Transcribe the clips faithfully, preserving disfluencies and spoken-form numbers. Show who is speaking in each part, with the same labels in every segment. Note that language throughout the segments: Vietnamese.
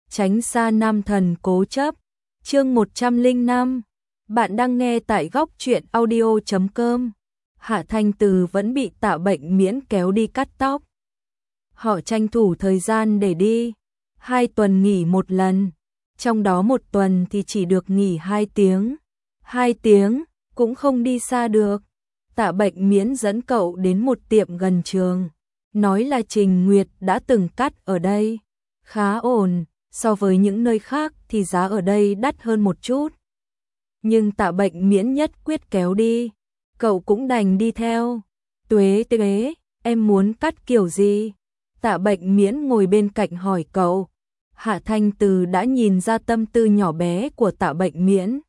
Speaker 1: tránh xa nam thần cố chấp. Chương một trăm lẻ năm. Bạn đang nghe tại góc truyện audio chấm com. Hạ Thanh Từ vẫn bị Tạ Bệnh Miễn kéo đi cắt tóc. Họ tranh thủ thời gian để đi, hai tuần nghỉ một lần, trong đó một tuần thì chỉ được nghỉ hai tiếng. Hai tiếng cũng không đi xa được. Tạ Bệnh Miễn dẫn cậu đến một tiệm gần trường, nói là Trình Nguyệt đã từng cắt ở đây, khá ổn, so với những nơi khác thì giá ở đây đắt hơn một chút. Nhưng Tạ Bệnh Miễn nhất quyết kéo đi, cậu cũng đành đi theo. Tuế tuế, em muốn cắt kiểu gì? Tạ Bệnh Miễn ngồi bên cạnh hỏi cậu. Hạ Thanh Từ đã nhìn ra tâm tư nhỏ bé của Tạ Bệnh Miễn,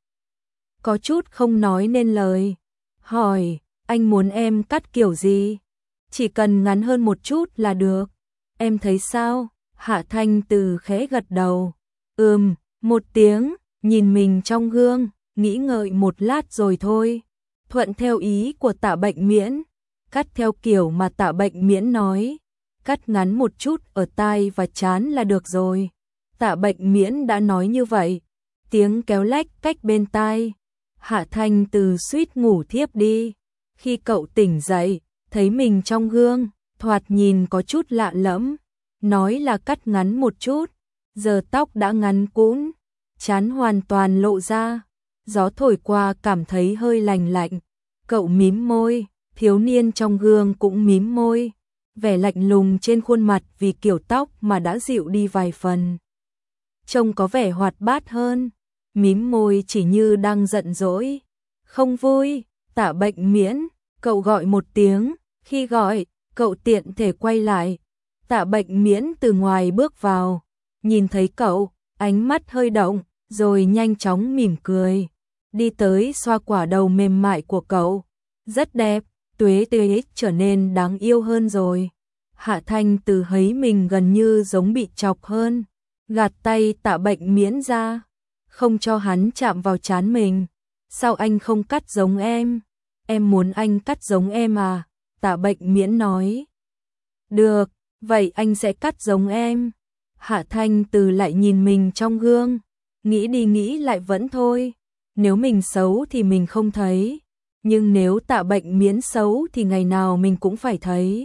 Speaker 1: có chút không nói nên lời, hỏi, anh muốn em cắt kiểu gì? Chỉ cần ngắn hơn một chút là được, em thấy sao? Hạ Thanh Từ khẽ gật đầu, ừm, một tiếng, nhìn mình trong gương, nghĩ ngợi một lát rồi thôi, thuận theo ý của Tạ Bệnh Miễn, cắt theo kiểu mà Tạ Bệnh Miễn nói, cắt ngắn một chút ở tai và trán là được rồi. Tạ Bệnh Miễn đã nói như vậy, tiếng kéo lách cách bên tai, Hạ Thanh Từ suýt ngủ thiếp đi. Khi cậu tỉnh dậy, thấy mình trong gương, thoạt nhìn có chút lạ lẫm, nói là cắt ngắn một chút, giờ tóc đã ngắn cũn, trán hoàn toàn lộ ra, gió thổi qua cảm thấy hơi lành lạnh. Cậu mím môi, thiếu niên trong gương cũng mím môi, vẻ lạnh lùng trên khuôn mặt vì kiểu tóc mà đã dịu đi vài phần, trông có vẻ hoạt bát hơn. Mím môi chỉ như đang giận dỗi, không vui. Tạ Bệnh Miễn, cậu gọi một tiếng, khi gọi, cậu tiện thể quay lại. Tạ Bệnh Miễn từ ngoài bước vào, nhìn thấy cậu, ánh mắt hơi động, rồi nhanh chóng mỉm cười, đi tới xoa quả đầu mềm mại của cậu. Rất đẹp, tuế tuế trở nên đáng yêu hơn rồi. Hạ Thanh Từ thấy mình gần như giống bị chọc hơn, gạt tay Tạ Bệnh Miễn ra, không cho hắn chạm vào trán mình. Sao anh không cắt giống em? Em muốn anh cắt giống em à? Tạ Bệnh Miễn nói. Được, vậy anh sẽ cắt giống em. Hạ Thanh Từ lại nhìn mình trong gương, nghĩ đi nghĩ lại vẫn thôi. Nếu mình xấu thì mình không thấy, nhưng nếu Tạ Bệnh Miễn xấu thì ngày nào mình cũng phải thấy.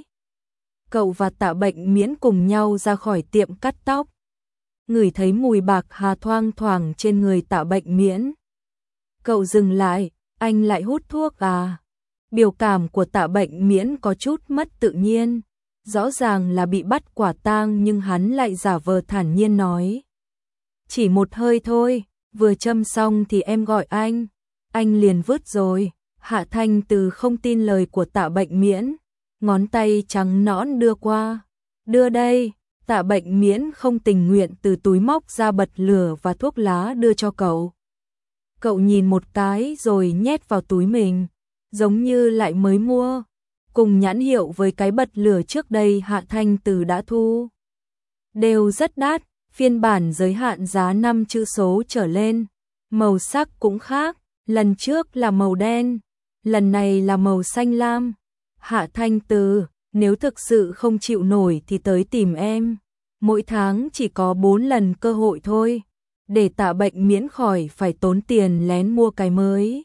Speaker 1: Cậu và Tạ Bệnh Miễn cùng nhau ra khỏi tiệm cắt tóc, ngửi thấy mùi bạc hà thoang thoảng trên người Tạ Bệnh Miễn. Cậu dừng lại, anh lại hút thuốc à? Biểu cảm của Tạ Bệnh Miễn có chút mất tự nhiên, rõ ràng là bị bắt quả tang nhưng hắn lại giả vờ thản nhiên nói. Chỉ một hơi thôi, vừa châm xong thì em gọi anh, anh liền vứt rồi. Hạ Thanh Từ không tin lời của Tạ Bệnh Miễn, ngón tay trắng nõn đưa qua. Đưa đây. Tạ Bệnh Miễn không tình nguyện từ túi móc ra bật lửa và thuốc lá đưa cho cậu. Cậu nhìn một cái rồi nhét vào túi mình, giống như lại mới mua, cùng nhãn hiệu với cái bật lửa trước đây Hạ Thanh Từ đã thu. Đều rất đắt, phiên bản giới hạn giá năm chữ số trở lên, màu sắc cũng khác, lần trước là màu đen, lần này là màu xanh lam. Hạ Thanh Từ, nếu thực sự không chịu nổi thì tới tìm em, mỗi tháng chỉ có bốn lần cơ hội thôi, để Tạ Bệnh Miễn khỏi phải tốn tiền lén mua cái mới.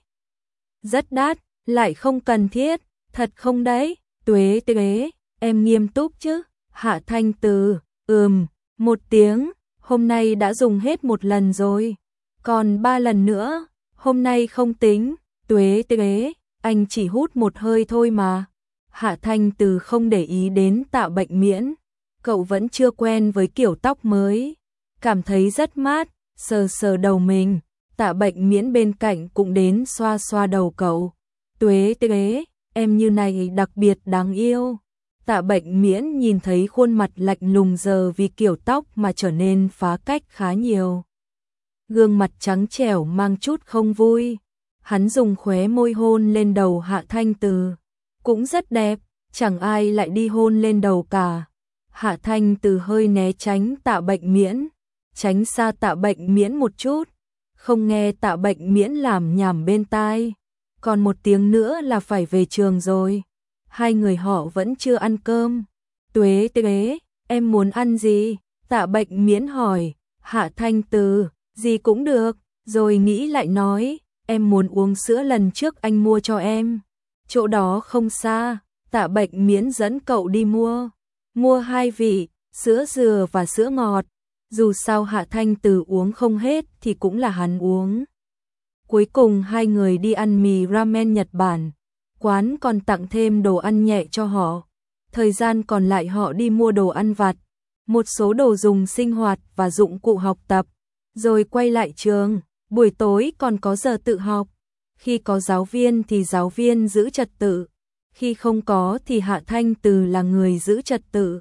Speaker 1: Rất đắt, lại không cần thiết, thật không đấy? Tuế tuế, em nghiêm túc chứ? Hạ Thanh Từ, ừm, một tiếng, hôm nay đã dùng hết một lần rồi, còn ba lần nữa, hôm nay không tính. Tuế tuế, anh chỉ hút một hơi thôi mà. Hạ Thanh Từ không để ý đến Tạ Bệnh Miễn, cậu vẫn chưa quen với kiểu tóc mới, cảm thấy rất mát, sờ sờ đầu mình. Tạ Bệnh Miễn bên cạnh cũng đến xoa xoa đầu cậu. Tuế tuế, em như này đặc biệt đáng yêu. Tạ Bệnh Miễn nhìn thấy khuôn mặt lạnh lùng giờ vì kiểu tóc mà trở nên phá cách khá nhiều, gương mặt trắng trẻo mang chút không vui. Hắn dùng khóe môi hôn lên đầu Hạ Thanh Từ, cũng rất đẹp, chẳng ai lại đi hôn lên đầu cả. Hạ Thanh Từ hơi né tránh Tạ Bệnh Miễn, tránh xa Tạ Bệnh Miễn một chút, không nghe Tạ Bệnh Miễn làm nhảm bên tai. Còn một tiếng nữa là phải về trường rồi, hai người họ vẫn chưa ăn cơm. Tuế tuế, em muốn ăn gì? Tạ Bệnh Miễn hỏi, Hạ Thanh Từ, gì cũng được, rồi nghĩ lại nói, em muốn uống sữa lần trước anh mua cho em. Chỗ đó không xa, Tạ Bệnh Miễn dẫn cậu đi mua. Mua hai vị, sữa dừa và sữa ngọt. Dù sao Hạ Thanh Từ uống không hết thì cũng là hắn uống. Cuối cùng hai người đi ăn mì ramen Nhật Bản. Quán còn tặng thêm đồ ăn nhẹ cho họ. Thời gian còn lại họ đi mua đồ ăn vặt, một số đồ dùng sinh hoạt và dụng cụ học tập, rồi quay lại trường. Buổi tối còn có giờ tự học. Khi có giáo viên thì giáo viên giữ trật tự. Khi không có thì Hạ Thanh Từ là người giữ trật tự.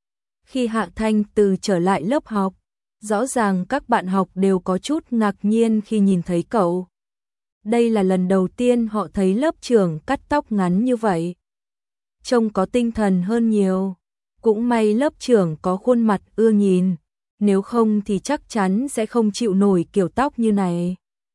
Speaker 1: Khi Hạ Thanh Từ trở lại lớp học, rõ ràng các bạn học đều có chút ngạc nhiên khi nhìn thấy cậu. Đây là lần đầu tiên họ thấy lớp trưởng cắt tóc ngắn như vậy. Trông có tinh thần hơn nhiều. Cũng may lớp trưởng có khuôn mặt ưa nhìn, nếu không thì chắc chắn sẽ không chịu nổi kiểu tóc như này.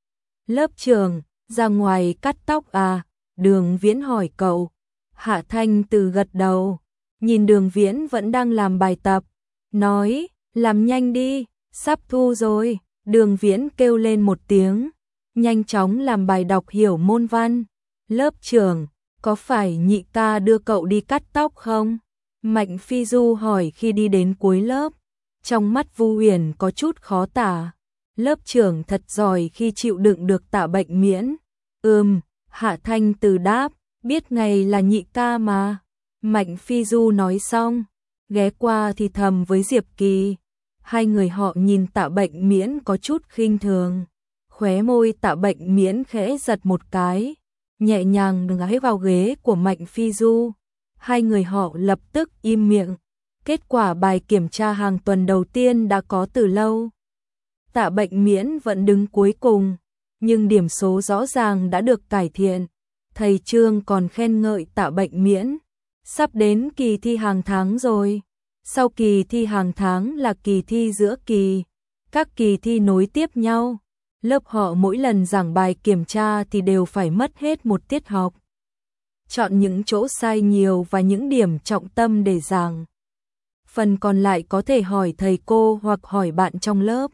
Speaker 1: Lớp trưởng, ra ngoài cắt tóc à? Đường Viễn hỏi cậu. Hạ Thanh Từ gật đầu, nhìn Đường Viễn vẫn đang làm bài tập, nói, làm nhanh đi, sắp thu rồi. Đường Viễn kêu lên một tiếng, nhanh chóng làm bài đọc hiểu môn văn. Lớp trưởng, có phải nhị ca đưa cậu đi cắt tóc không? Mạnh Phi Du hỏi khi đi đến cuối lớp. Trong mắt Vu Huyền có chút khó tả. Lớp trưởng thật giỏi khi chịu đựng được Tạ Bệnh Miễn. Ừm, Hạ Thanh Từ đáp, biết ngày là nhị ca mà. Mạnh Phi Du nói xong, ghé qua thì thầm với Diệp Kỳ. Hai người họ nhìn Tạ Bệnh Miễn có chút khinh thường. Khóe môi Tạ Bệnh Miễn khẽ giật một cái, nhẹ nhàng ghé vào ghế của Mạnh Phi Du. Hai người họ lập tức im miệng. Kết quả bài kiểm tra hàng tuần đầu tiên đã có từ lâu. Tạ Bệnh Miễn vẫn đứng cuối cùng, nhưng điểm số rõ ràng đã được cải thiện. Thầy Trương còn khen ngợi Tạ Bệnh Miễn. Sắp đến kỳ thi hàng tháng rồi. Sau kỳ thi hàng tháng là kỳ thi giữa kỳ. Các kỳ thi nối tiếp nhau. Lớp họ mỗi lần giảng bài kiểm tra thì đều phải mất hết một tiết học. Chọn những chỗ sai nhiều và những điểm trọng tâm để giảng. Phần còn lại có thể hỏi thầy cô hoặc hỏi bạn trong lớp.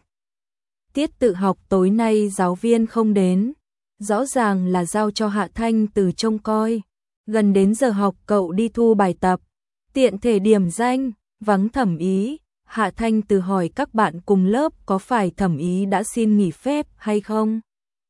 Speaker 1: Tiết tự học tối nay giáo viên không đến. Rõ ràng là giao cho Hạ Thanh Từ trông coi. Gần đến giờ học cậu đi thu bài tập. Tiện thể điểm danh, vắng Thẩm Ý. Hạ Thanh Từ hỏi các bạn cùng lớp có phải Thẩm Ý đã xin nghỉ phép hay không.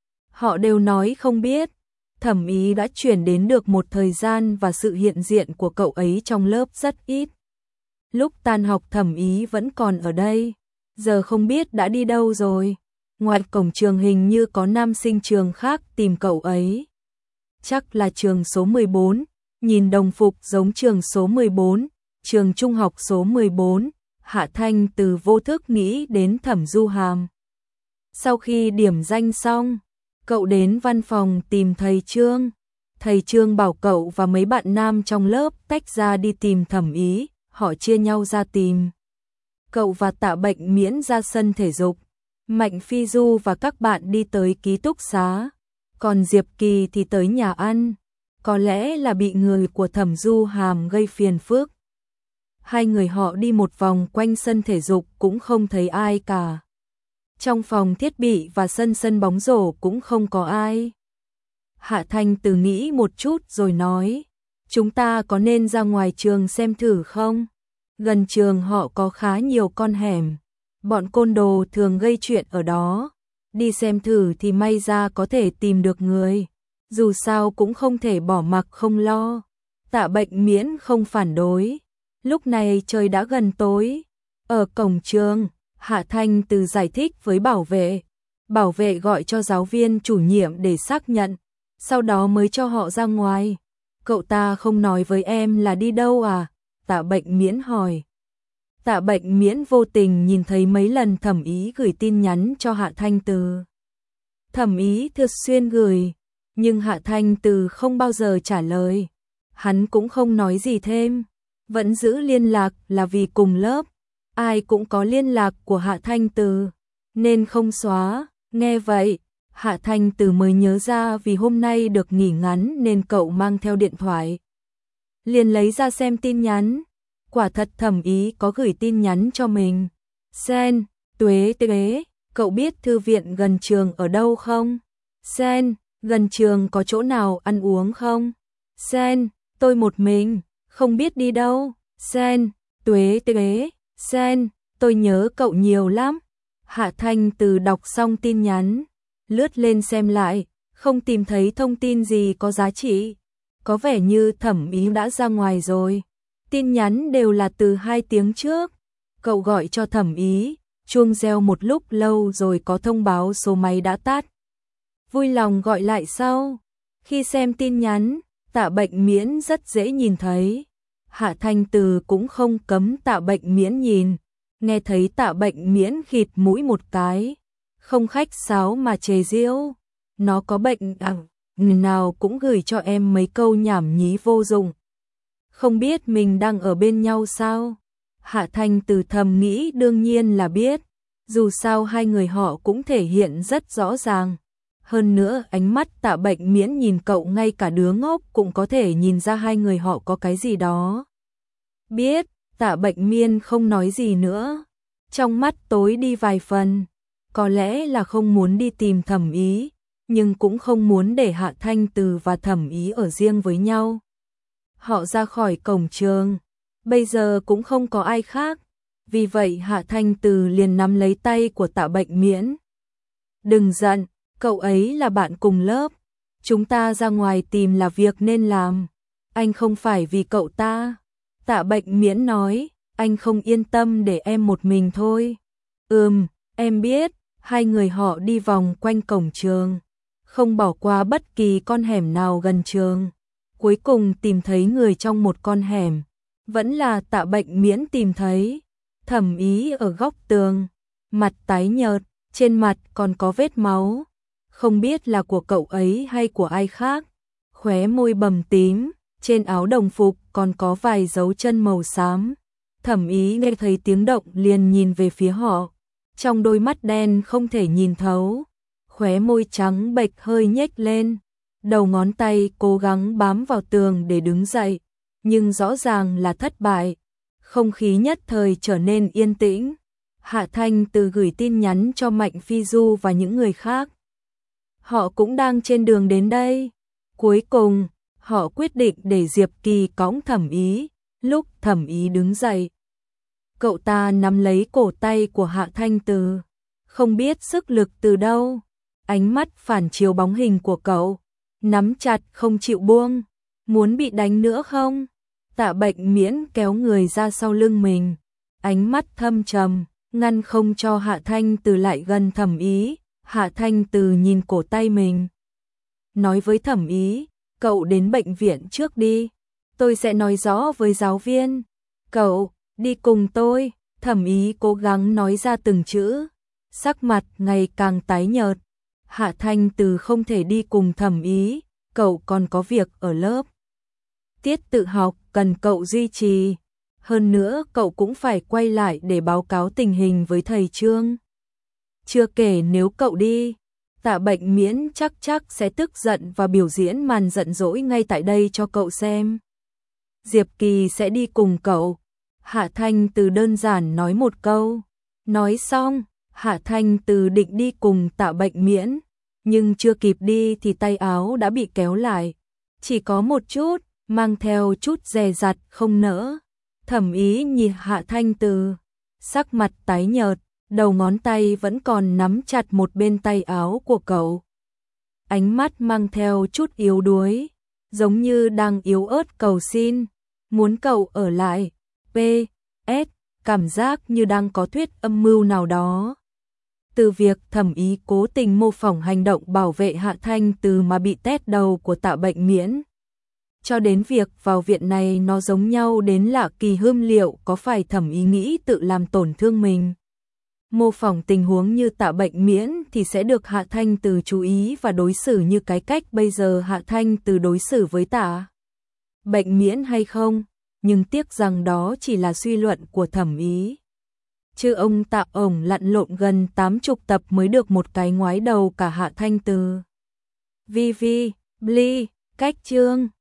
Speaker 1: Họ đều nói không biết. Thẩm Ý đã chuyển đến được một thời gian và sự hiện diện của cậu ấy trong lớp rất ít. Lúc tan học Thẩm Ý vẫn còn ở đây, giờ không biết đã đi đâu rồi. Ngoài cổng trường hình như có nam sinh trường khác tìm cậu ấy. Chắc là trường số mười bốn, nhìn đồng phục giống trường số mười bốn, trường trung học số mười bốn. Hạ Thanh Từ vô thức nghĩ đến Thẩm Du Hàm. Sau khi điểm danh xong, cậu đến văn phòng tìm thầy Trương. Thầy Trương bảo cậu và mấy bạn nam trong lớp tách ra đi tìm Thẩm Ý, họ chia nhau ra tìm. Cậu và Tạ Bệnh Miễn ra sân thể dục, Mạnh Phi Du và các bạn đi tới ký túc xá, còn Diệp Kỳ thì tới nhà ăn. Có lẽ là bị người của Thẩm Du Hàm gây phiền phức. Hai người họ đi một vòng quanh sân thể dục cũng không thấy ai cả. Trong phòng thiết bị và sân sân bóng rổ cũng không có ai. Hạ Thanh Từ nghĩ một chút rồi nói, chúng ta có nên ra ngoài trường xem thử không? Gần trường họ có khá nhiều con hẻm. Bọn côn đồ thường gây chuyện ở đó. Đi xem thử thì may ra có thể tìm được người. Dù sao cũng không thể bỏ mặc không lo. Tạ Bệnh Miễn không phản đối. Lúc này trời đã gần tối. Ở cổng trường, Hạ Thanh Từ giải thích với bảo vệ. Bảo vệ gọi cho giáo viên chủ nhiệm để xác nhận. Sau đó mới cho họ ra ngoài. Cậu ta không nói với em là đi đâu à? Tạ Bệnh Miễn hỏi. Tạ Bệnh Miễn vô tình nhìn thấy mấy lần Thẩm Ý gửi tin nhắn cho Hạ Thanh Từ. Thẩm Ý thường xuyên gửi, nhưng Hạ Thanh Từ không bao giờ trả lời. Hắn cũng không nói gì thêm, vẫn giữ liên lạc là vì cùng lớp. Ai cũng có liên lạc của Hạ Thanh Từ, nên không xóa. Nghe vậy, Hạ Thanh Từ mới nhớ ra vì hôm nay được nghỉ ngắn nên cậu mang theo điện thoại. Liền lấy ra xem tin nhắn. Quả thật Thẩm Ý có gửi tin nhắn cho mình. Sen, Tuế tuế, cậu biết thư viện gần trường ở đâu không? Sen, gần trường có chỗ nào ăn uống không? Sen, tôi một mình, không biết đi đâu. Sen, tuế tuế, Sen, tôi nhớ cậu nhiều lắm. Hạ Thanh Từ đọc xong tin nhắn, lướt lên xem lại, không tìm thấy thông tin gì có giá trị. Có vẻ như Thẩm Ý đã ra ngoài rồi. Tin nhắn đều là từ hai tiếng trước. Cậu gọi cho Thẩm Ý, chuông reo một lúc lâu rồi có thông báo số máy đã tắt. Vui lòng gọi lại sau. Khi xem tin nhắn, Tạ Bệnh Miễn rất dễ nhìn thấy. Hạ Thanh Từ cũng không cấm Tạ Bệnh Miễn nhìn. Nghe thấy Tạ Bệnh Miễn khịt mũi một cái, không khách sáo mà chề giễu. Nó có bệnh à, nào cũng gửi cho em mấy câu nhảm nhí vô dụng. Không biết mình đang ở bên nhau sao? Hạ Thanh Từ thầm nghĩ đương nhiên là biết. Dù sao hai người họ cũng thể hiện rất rõ ràng. Hơn nữa ánh mắt Tạ Bệnh Miễn nhìn cậu ngay cả đứa ngốc cũng có thể nhìn ra hai người họ có cái gì đó. Biết, Tạ Bệnh Miên không nói gì nữa. Trong mắt tối đi vài phần. Có lẽ là không muốn đi tìm Thẩm Ý, nhưng cũng không muốn để Hạ Thanh Từ và Thẩm Ý ở riêng với nhau. Họ ra khỏi cổng trường, bây giờ cũng không có ai khác. Vì vậy Hạ Thanh Từ liền nắm lấy tay của Tạ Bệnh Miễn. Đừng giận, cậu ấy là bạn cùng lớp. Chúng ta ra ngoài tìm là việc nên làm. Anh không phải vì cậu ta. Tạ Bệnh Miễn nói, anh không yên tâm để em một mình thôi. Ừm, em biết. Hai người họ đi vòng quanh cổng trường, không bỏ qua bất kỳ con hẻm nào gần trường. Cuối cùng tìm thấy người trong một con hẻm. Vẫn là Tạ Bệnh Miễn tìm thấy. Thẩm Ý ở góc tường, mặt tái nhợt, trên mặt còn có vết máu. Không biết là của cậu ấy hay của ai khác. Khóe môi bầm tím, trên áo đồng phục còn có vài dấu chân màu xám. Thẩm Ý nghe thấy tiếng động liền nhìn về phía họ. Trong đôi mắt đen không thể nhìn thấu. Khóe môi trắng bệch hơi nhếch lên. Đầu ngón tay cố gắng bám vào tường để đứng dậy. Nhưng rõ ràng là thất bại. Không khí nhất thời trở nên yên tĩnh. Hạ Thanh Từ gửi tin nhắn cho Mạnh Phi Du và những người khác. Họ cũng đang trên đường đến đây. Cuối cùng, họ quyết định để Diệp Kỳ cõng Thẩm Ý. Lúc Thẩm Ý đứng dậy, cậu ta nắm lấy cổ tay của Hạ Thanh Từ. Không biết sức lực từ đâu. Ánh mắt phản chiếu bóng hình của cậu. Nắm chặt không chịu buông. Muốn bị đánh nữa không? Tạ Bệnh Miễn kéo người ra sau lưng mình. Ánh mắt thâm trầm, ngăn không cho Hạ Thanh Từ lại gần Thẩm Ý. Hạ Thanh Từ nhìn cổ tay mình. Nói với Thẩm Ý, cậu đến bệnh viện trước đi. Tôi sẽ nói rõ với giáo viên. Cậu, đi cùng tôi. Thẩm Ý cố gắng nói ra từng chữ. Sắc mặt ngày càng tái nhợt. Hạ Thanh Từ không thể đi cùng Thẩm Ý. Cậu còn có việc ở lớp. Tiết tự học cần cậu duy trì. Hơn nữa cậu cũng phải quay lại để báo cáo tình hình với thầy Trương. Chưa kể nếu cậu đi, Tạ Bệnh Miễn chắc chắc sẽ tức giận và biểu diễn màn giận dỗi ngay tại đây cho cậu xem. Diệp Kỳ sẽ đi cùng cậu. Hạ Thanh Từ đơn giản nói một câu. Nói xong, Hạ Thanh Từ định đi cùng Tạ Bệnh Miễn. Nhưng chưa kịp đi thì tay áo đã bị kéo lại. Chỉ có một chút, mang theo chút dè dặt không nỡ. Thẩm Ý nhìn Hạ Thanh Từ, sắc mặt tái nhợt, đầu ngón tay vẫn còn nắm chặt một bên tay áo của cậu. Ánh mắt mang theo chút yếu đuối, giống như đang yếu ớt cầu xin, muốn cậu ở lại. pê ét, cảm giác như đang có thuyết âm mưu nào đó. Từ việc Thẩm Ý cố tình mô phỏng hành động bảo vệ Hạ Thanh Từ mà bị tét đầu của Tạ Bệnh Miễn, cho đến việc vào viện này nó giống nhau đến lạ kỳ hươm liệu có phải Thẩm Ý nghĩ tự làm tổn thương mình. Mô phỏng tình huống như Tạ Bệnh Miễn thì sẽ được Hạ Thanh Từ chú ý và đối xử như cái cách bây giờ Hạ Thanh Từ đối xử với Tạ Bệnh Miễn hay không, nhưng tiếc rằng đó chỉ là suy luận của Thẩm Ý. Chứ ông Tạ ổng lặn lộn gần tám chục tập mới được một cái ngoái đầu cả Hạ Thanh Từ. Vi Vi, Bli, cách chương.